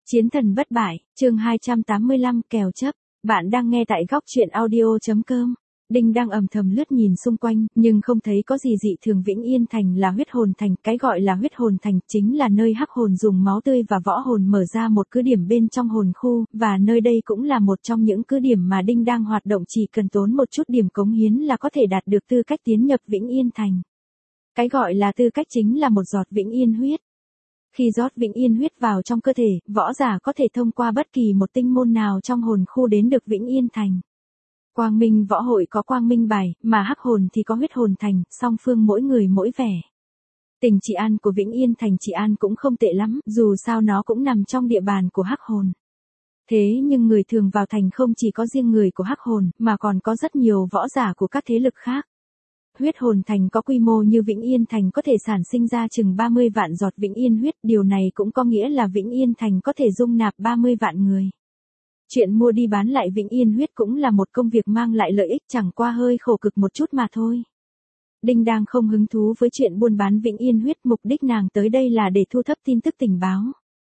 Chiến thần bất bại, chương 285 kèo chấp. Bạn đang nghe tại góc truyện audio.com. Đinh đang ầm thầm lướt nhìn xung quanh, nhưng không thấy có gì dị thường. Vĩnh Yên Thành là huyết hồn thành, cái gọi là huyết hồn thành chính là nơi hắc hồn dùng máu tươi và võ hồn mở ra một cứ điểm bên trong hồn khu, và nơi đây cũng là một trong những cứ điểm mà Đinh đang hoạt động, chỉ cần tốn một chút điểm cống hiến là có thể đạt được tư cách tiến nhập Vĩnh Yên Thành. Cái gọi là tư cách chính là một giọt Vĩnh Yên huyết. Khi rót Vĩnh Yên huyết vào trong cơ thể, võ giả có thể thông qua bất kỳ một tinh môn nào trong hồn khu đến được Vĩnh Yên Thành. Quang Minh Võ Hội có Quang Minh Bài, mà hắc hồn thì có huyết hồn thành, song phương mỗi người mỗi vẻ. Tình trị an của Vĩnh Yên Thành trị an cũng không tệ lắm, dù sao nó cũng nằm trong địa bàn của hắc hồn. Thế nhưng người thường vào thành không chỉ có riêng người của hắc hồn, mà còn có rất nhiều võ giả của các thế lực khác. Huyết hồn thành có quy mô như Vĩnh Yên Thành có thể sản sinh ra chừng 30 vạn giọt Vĩnh Yên huyết, điều này cũng có nghĩa là Vĩnh Yên Thành có thể dung nạp 30 vạn người. Chuyện mua đi bán lại Vĩnh Yên huyết cũng là một công việc mang lại lợi ích, chẳng qua hơi khổ cực một chút mà thôi. Đinh đang không hứng thú với chuyện buôn bán Vĩnh Yên huyết, mục đích nàng tới đây là để thu thập tin tức tình báo.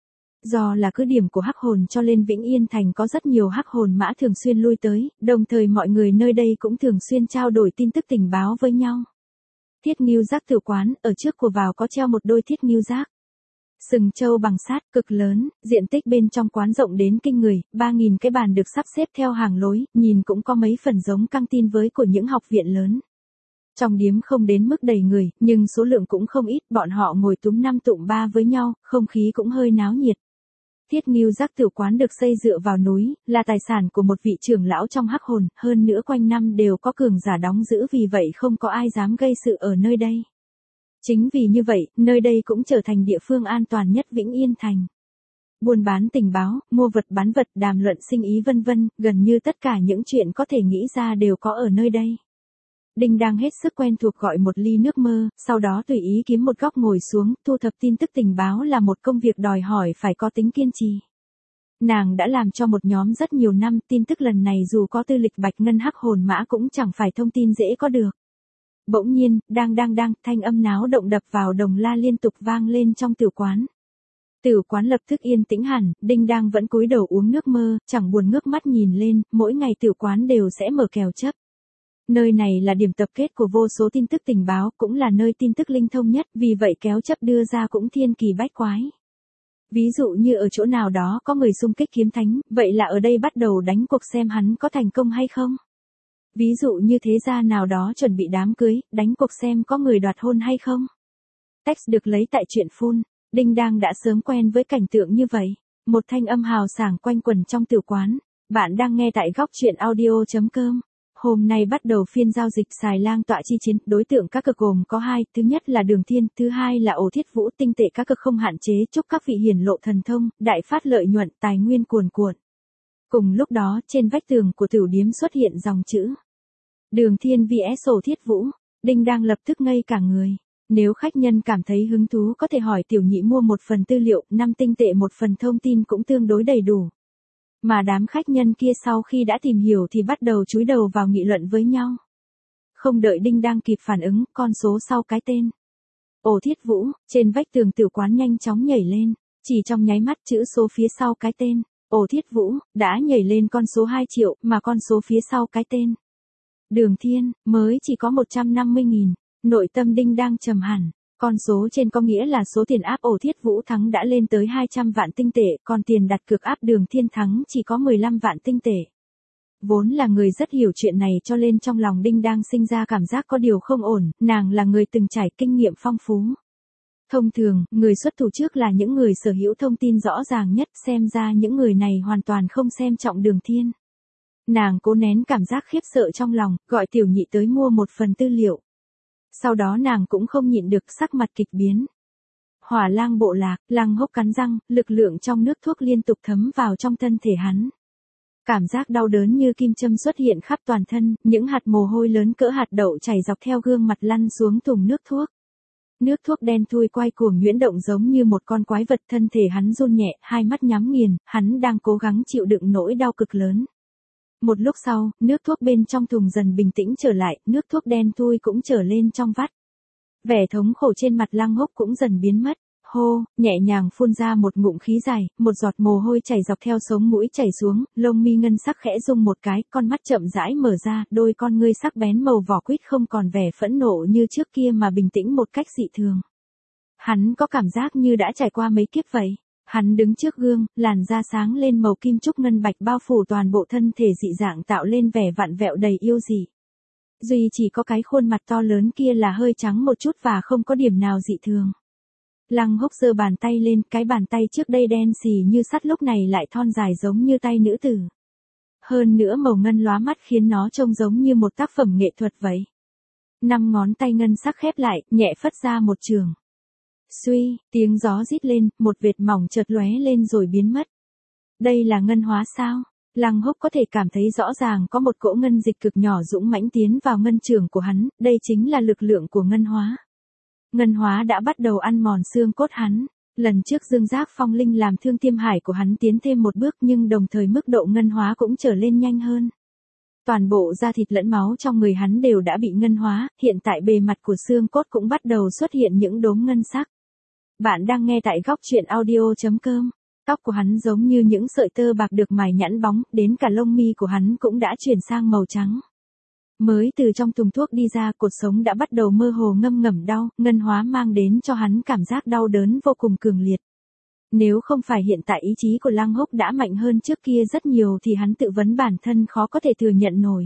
Do là cứ điểm của hắc hồn cho nên Vĩnh Yên Thành có rất nhiều hắc hồn mã thường xuyên lui tới, đồng thời mọi người nơi đây cũng thường xuyên trao đổi tin tức tình báo với nhau. Thiết Ngưu Giác tử quán, ở trước của vào có treo một đôi thiết ngưu giác. Sừng trâu bằng sát, cực lớn, diện tích bên trong quán rộng đến kinh người, 3.000 cái bàn được sắp xếp theo hàng lối, nhìn cũng có mấy phần giống căng tin với của những học viện lớn. Trong điếm không đến mức đầy người, nhưng số lượng cũng không ít, bọn họ ngồi túm năm tụm ba với nhau, không khí cũng hơi náo nhiệt. Thiết Ngưu Giác tử quán được xây dựa vào núi, là tài sản của một vị trưởng lão trong hắc hồn, hơn nữa quanh năm đều có cường giả đóng giữ, vì vậy không có ai dám gây sự ở nơi đây. Chính vì như vậy, nơi đây cũng trở thành địa phương an toàn nhất Vĩnh Yên Thành. Buôn bán tình báo, mua vật bán vật, đàm luận sinh ý vân vân, gần như tất cả những chuyện có thể nghĩ ra đều có ở nơi đây. Đinh đang hết sức quen thuộc gọi một ly nước mơ, sau đó tùy ý kiếm một góc ngồi xuống, thu thập tin tức tình báo là một công việc đòi hỏi phải có tính kiên trì. Nàng đã làm cho một nhóm rất nhiều năm, tin tức lần này dù có tư lịch bạch ngân hắc hồn mã cũng chẳng phải thông tin dễ có được. Bỗng nhiên, đang, thanh âm náo động đập vào đồng la liên tục vang lên trong tử quán. Tử quán lập tức yên tĩnh hẳn, Đinh đang vẫn cúi đầu uống nước mơ, chẳng buồn ngước mắt nhìn lên, mỗi ngày tử quán đều sẽ mở kèo chấp. Nơi này là điểm tập kết của vô số tin tức tình báo, cũng là nơi tin tức linh thông nhất, vì vậy kéo chấp đưa ra cũng thiên kỳ bách quái. Ví dụ như ở chỗ nào đó có người xung kích kiếm thánh, vậy là ở đây bắt đầu đánh cuộc xem hắn có thành công hay không. Ví dụ như thế gia nào đó chuẩn bị đám cưới, đánh cuộc xem có người đoạt hôn hay không. Text được lấy tại truyện Phun. Đinh đang đã sớm quen với cảnh tượng như vậy. Một thanh âm hào sảng quanh quẩn trong tử quán. Bạn đang nghe tại góc truyện audio.com. Hôm nay bắt đầu phiên giao dịch xài lang tọa chi chiến, đối tượng các cực gồm có hai, thứ nhất là Đường Thiên, thứ hai là Ổ Thiết Vũ, tinh tệ các cực không hạn chế, chúc các vị hiển lộ thần thông, đại phát lợi nhuận, tài nguyên cuồn cuộn. Cùng lúc đó, trên vách tường của tiểu điếm xuất hiện dòng chữ Đường Thiên vs Ổ Thiết Vũ. Đinh đang lập tức ngây cả người. Nếu khách nhân cảm thấy hứng thú có thể hỏi tiểu nhị mua một phần tư liệu, 5 tinh tệ một phần thông tin cũng tương đối đầy đủ. Mà đám khách nhân kia sau khi đã tìm hiểu thì bắt đầu chúi đầu vào nghị luận với nhau. Không đợi Đinh đang kịp phản ứng, con số sau cái tên Ổ Thiết Vũ, trên vách tường tử quán nhanh chóng nhảy lên. Chỉ trong nháy mắt, chữ số phía sau cái tên Ổ Thiết Vũ đã nhảy lên con số 2 triệu, mà con số phía sau cái tên Đường Thiên mới chỉ có 150.000. Nội tâm Đinh đang trầm hẳn. Con số trên có nghĩa là số tiền áp Ổ Thiết Vũ thắng đã lên tới 200 vạn tinh tệ, còn tiền đặt cược áp Đường Thiên thắng chỉ có 15 vạn tinh tệ. Vốn là người rất hiểu chuyện này cho nên trong lòng Đinh đang sinh ra cảm giác có điều không ổn, nàng là người từng trải kinh nghiệm phong phú. Thông thường, người xuất thủ trước là những người sở hữu thông tin rõ ràng nhất, xem ra những người này hoàn toàn không xem trọng Đường Thiên. Nàng cố nén cảm giác khiếp sợ trong lòng, gọi tiểu nhị tới mua một phần tư liệu. Sau đó nàng cũng không nhịn được, sắc mặt kịch biến. Hỏa lang bộ lạc, Lăng Hốc cắn răng, lực lượng trong nước thuốc liên tục thấm vào trong thân thể hắn. Cảm giác đau đớn như kim châm xuất hiện khắp toàn thân, những hạt mồ hôi lớn cỡ hạt đậu chảy dọc theo gương mặt lăn xuống thùng nước thuốc. Nước thuốc đen thui quay cuồng nhuyễn động giống như một con quái vật, thân thể hắn run nhẹ, hai mắt nhắm nghiền, hắn đang cố gắng chịu đựng nỗi đau cực lớn. Một lúc sau, nước thuốc bên trong thùng dần bình tĩnh trở lại, nước thuốc đen thui cũng trở lên trong vắt. Vẻ thống khổ trên mặt Lăng Hốc cũng dần biến mất. Hô, nhẹ nhàng phun ra một ngụm khí dài, một giọt mồ hôi chảy dọc theo sống mũi chảy xuống, lông mi ngân sắc khẽ rung một cái, con mắt chậm rãi mở ra, đôi con ngươi sắc bén màu vỏ quýt không còn vẻ phẫn nộ như trước kia mà bình tĩnh một cách dị thường. Hắn có cảm giác như đã trải qua mấy kiếp vậy. Hắn đứng trước gương, làn da sáng lên màu kim trúc ngân bạch bao phủ toàn bộ thân thể dị dạng tạo lên vẻ vặn vẹo đầy yêu dị. Duy chỉ có cái khuôn mặt to lớn kia là hơi trắng một chút và không có điểm nào dị thường. Lăng Húc giơ bàn tay lên, cái bàn tay trước đây đen xì như sắt lúc này lại thon dài giống như tay nữ tử. Hơn nữa màu ngân lóa mắt khiến nó trông giống như một tác phẩm nghệ thuật vậy. 5 ngón tay ngân sắc khép lại, nhẹ phất ra một trường. Suy, tiếng gió rít lên, một vệt mỏng chợt lóe lên rồi biến mất. Đây là ngân hóa sao? Lăng Húc có thể cảm thấy rõ ràng có một cỗ ngân dịch cực nhỏ dũng mãnh tiến vào ngân trường của hắn, đây chính là lực lượng của ngân hóa. Ngân hóa đã bắt đầu ăn mòn xương cốt hắn. Lần trước Dương Giác Phong Linh làm thương Tiêm Hải của hắn tiến thêm một bước nhưng đồng thời mức độ ngân hóa cũng trở lên nhanh hơn. Toàn bộ da thịt lẫn máu trong người hắn đều đã bị ngân hóa, hiện tại bề mặt của xương cốt cũng bắt đầu xuất hiện những đốm ngân sắc. Bạn đang nghe tại góc truyện audio.com. Tóc của hắn giống như những sợi tơ bạc được mài nhẵn bóng, đến cả lông mi của hắn cũng đã chuyển sang màu trắng. Mới từ trong thùng thuốc đi ra, cột sống đã bắt đầu mơ hồ ngâm ngẩm đau, ngân hóa mang đến cho hắn cảm giác đau đớn vô cùng cường liệt. Nếu không phải hiện tại ý chí của Lăng Húc đã mạnh hơn trước kia rất nhiều thì hắn tự vấn bản thân khó có thể thừa nhận nổi.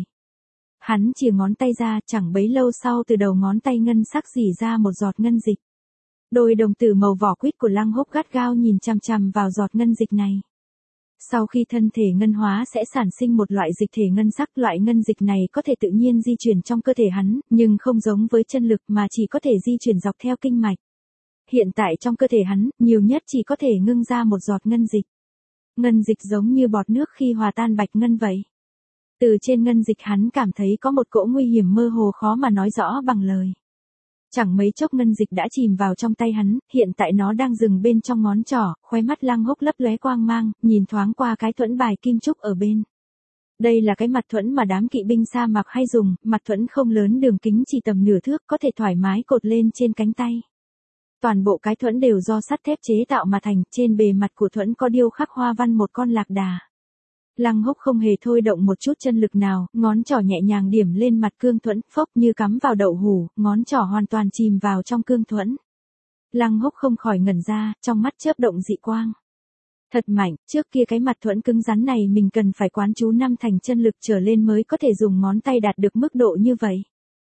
Hắn chìa ngón tay ra, chẳng bấy lâu sau từ đầu ngón tay ngân sắc rỉ ra một giọt ngân dịch. Đôi đồng tử màu vỏ quýt của Lăng Húc gắt gao nhìn chằm chằm vào giọt ngân dịch này. Sau khi thân thể ngân hóa sẽ sản sinh một loại dịch thể ngân sắc, loại ngân dịch này có thể tự nhiên di chuyển trong cơ thể hắn, nhưng không giống với chân lực mà chỉ có thể di chuyển dọc theo kinh mạch. Hiện tại trong cơ thể hắn, nhiều nhất chỉ có thể ngưng ra một giọt ngân dịch. Ngân dịch giống như bọt nước khi hòa tan bạch ngân vậy. Từ trên ngân dịch hắn cảm thấy có một cỗ nguy hiểm mơ hồ khó mà nói rõ bằng lời. Chẳng mấy chốc ngân dịch đã chìm vào trong tay hắn, hiện tại nó đang dừng bên trong ngón trỏ, khóe mắt Lăng Húc lấp lóe quang mang, nhìn thoáng qua cái thuẫn bài kim trúc ở bên. Đây là cái mặt thuẫn mà đám kỵ binh sa mạc hay dùng, mặt thuẫn không lớn, đường kính chỉ tầm nửa thước, có thể thoải mái cột lên trên cánh tay. Toàn bộ cái thuẫn đều do sắt thép chế tạo mà thành, trên bề mặt của thuẫn có điêu khắc hoa văn một con lạc đà. Lăng Húc không hề thôi động một chút chân lực nào, ngón trỏ nhẹ nhàng điểm lên mặt cương thuẫn, phốc như cắm vào đậu hủ, ngón trỏ hoàn toàn chìm vào trong cương thuẫn. Lăng Húc không khỏi ngẩn ra, trong mắt chớp động dị quang. Thật mạnh, trước kia cái mặt thuẫn cứng rắn này mình cần phải quán chú 5 thành chân lực trở lên mới có thể dùng ngón tay đạt được mức độ như vậy.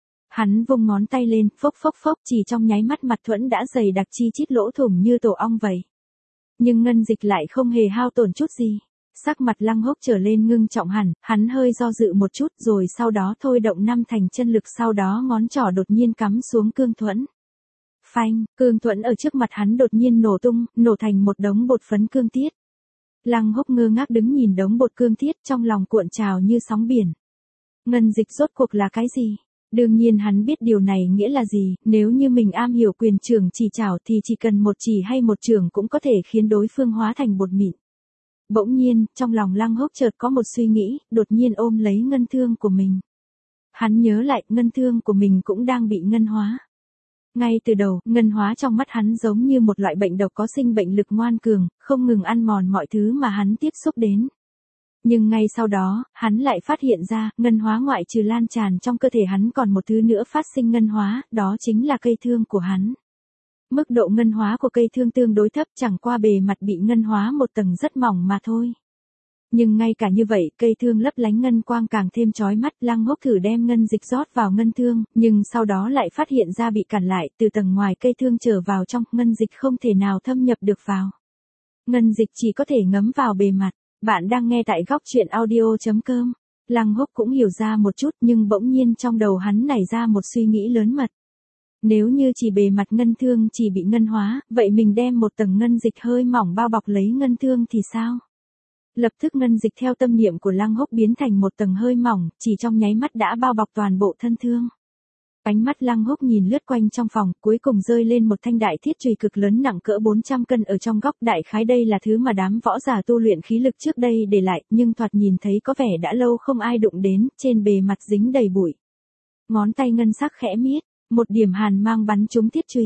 Hắn vung ngón tay lên, phốc phốc phốc, chỉ trong nháy mắt mặt thuẫn đã dày đặc chi chít lỗ thủng như tổ ong vậy. Nhưng ngân dịch lại không hề hao tổn chút gì. Sắc mặt Lăng Húc trở lên ngưng trọng hẳn, hắn hơi do dự một chút rồi sau đó thôi động 5 thành chân lực, sau đó ngón trỏ đột nhiên cắm xuống cương thuẫn. Phanh, cương thuẫn ở trước mặt hắn đột nhiên nổ tung, nổ thành một đống bột phấn cương tiết. Lăng Húc ngơ ngác đứng nhìn đống bột cương tiết, trong lòng cuộn trào như sóng biển. Ngân dịch rốt cuộc là cái gì? Đương nhiên hắn biết điều này nghĩa là gì, nếu như mình am hiểu quyền trưởng chỉ trảo thì chỉ cần một chỉ hay một chưởng cũng có thể khiến đối phương hóa thành bột mịn. Bỗng nhiên, trong lòng Lăng Húc chợt có một suy nghĩ, đột nhiên ôm lấy ngân thương của mình. Hắn nhớ lại, ngân thương của mình cũng đang bị ngân hóa. Ngay từ đầu, ngân hóa trong mắt hắn giống như một loại bệnh độc có sinh bệnh lực ngoan cường, không ngừng ăn mòn mọi thứ mà hắn tiếp xúc đến. Nhưng ngay sau đó, hắn lại phát hiện ra, ngân hóa ngoại trừ lan tràn trong cơ thể hắn còn một thứ nữa phát sinh ngân hóa, đó chính là cây thương của hắn. Mức độ ngân hóa của cây thương tương đối thấp, chẳng qua bề mặt bị ngân hóa một tầng rất mỏng mà thôi. Nhưng ngay cả như vậy, cây thương lấp lánh ngân quang càng thêm chói mắt. Lăng Húc thử đem ngân dịch rót vào ngân thương, nhưng sau đó lại phát hiện ra bị cản lại, từ tầng ngoài cây thương trở vào trong, ngân dịch không thể nào thâm nhập được vào. Ngân dịch chỉ có thể ngấm vào bề mặt. Bạn đang nghe tại góc truyện audio.com. Lăng Húc cũng hiểu ra một chút, nhưng bỗng nhiên trong đầu hắn nảy ra một suy nghĩ lớn mật. Nếu như chỉ bề mặt ngân thương chỉ bị ngân hóa, vậy mình đem một tầng ngân dịch hơi mỏng bao bọc lấy ngân thương thì sao? Lập tức ngân dịch theo tâm niệm của Lăng Húc biến thành một tầng hơi mỏng, chỉ trong nháy mắt đã bao bọc toàn bộ thân thương. Ánh mắt Lăng Húc nhìn lướt quanh trong phòng, cuối cùng rơi lên một thanh đại thiết chùy cực lớn nặng cỡ 400 cân ở trong góc. Đại khái đây là thứ mà đám võ giả tu luyện khí lực trước đây để lại, nhưng thoạt nhìn thấy có vẻ đã lâu không ai đụng đến, trên bề mặt dính đầy bụi. Ngón tay ngân sắc khẽ miết, một điểm hàn mang bắn trúng thiết chùy.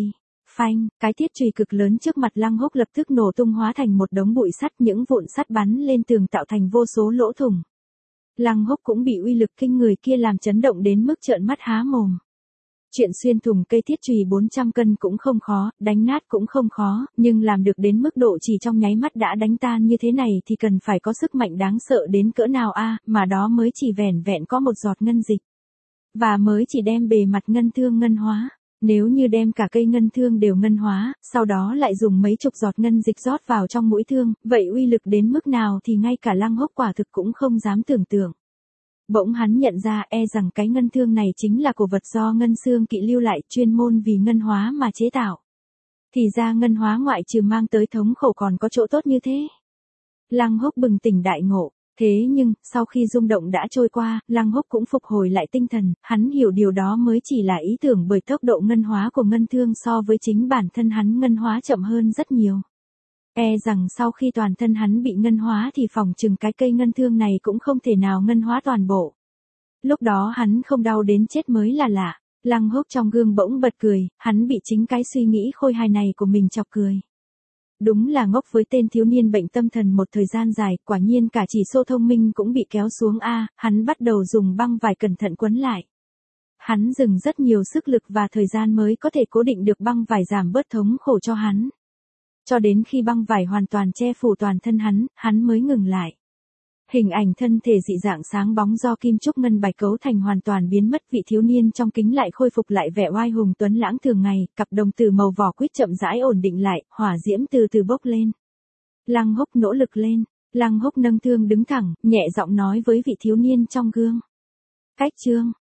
Phanh, cái thiết chùy cực lớn trước mặt Lăng Húc lập tức nổ tung hóa thành một đống bụi sắt, những vụn sắt bắn lên tường tạo thành vô số lỗ thủng. Lăng Húc cũng bị uy lực kinh người kia làm chấn động đến mức trợn mắt há mồm. Chuyện xuyên thủng cây thiết chùy 400 cân cũng không khó, đánh nát cũng không khó, nhưng làm được đến mức độ chỉ trong nháy mắt đã đánh tan như thế này thì cần phải có sức mạnh đáng sợ đến cỡ nào a, mà đó mới chỉ vẻn vẹn có một giọt ngân dịch. Và mới chỉ đem bề mặt ngân thương ngân hóa. Nếu như đem cả cây ngân thương đều ngân hóa, sau đó lại dùng mấy chục giọt ngân dịch rót vào trong mũi thương, vậy uy lực đến mức nào thì ngay cả Lăng Húc quả thực cũng không dám tưởng tượng. Bỗng hắn nhận ra rằng cái ngân thương này chính là cổ vật do Ngân Xương Kỵ lưu lại, chuyên môn vì ngân hóa mà chế tạo. Thì ra ngân hóa ngoại trừ mang tới thống khổ còn có chỗ tốt như thế. Lăng Húc bừng tỉnh đại ngộ. Thế nhưng, sau khi rung động đã trôi qua, Lăng Húc cũng phục hồi lại tinh thần, hắn hiểu điều đó mới chỉ là ý tưởng bởi tốc độ ngân hóa của ngân thương so với chính bản thân hắn ngân hóa chậm hơn rất nhiều. Rằng sau khi toàn thân hắn bị ngân hóa thì phỏng chừng cái cây ngân thương này cũng không thể nào ngân hóa toàn bộ. Lúc đó hắn không đau đến chết mới là lạ. Lăng Húc trong gương bỗng bật cười, hắn bị chính cái suy nghĩ khôi hài này của mình chọc cười. Đúng là ngốc với tên thiếu niên bệnh tâm thần một thời gian dài, quả nhiên cả chỉ số thông minh cũng bị kéo xuống hắn bắt đầu dùng băng vải cẩn thận quấn lại. Hắn dừng rất nhiều sức lực và thời gian mới có thể cố định được băng vải giảm bớt thống khổ cho hắn. Cho đến khi băng vải hoàn toàn che phủ toàn thân hắn mới ngừng lại. Hình ảnh thân thể dị dạng sáng bóng do kim trúc ngân bạch cấu thành hoàn toàn biến mất, vị thiếu niên trong kính lại khôi phục lại vẻ oai hùng tuấn lãng thường ngày, cặp đồng tử màu vỏ quýt chậm rãi ổn định lại, hỏa diễm từ từ bốc lên. Lăng Húc nỗ lực lên, Lăng Húc nâng thương đứng thẳng, nhẹ giọng nói với vị thiếu niên trong gương. Cách chương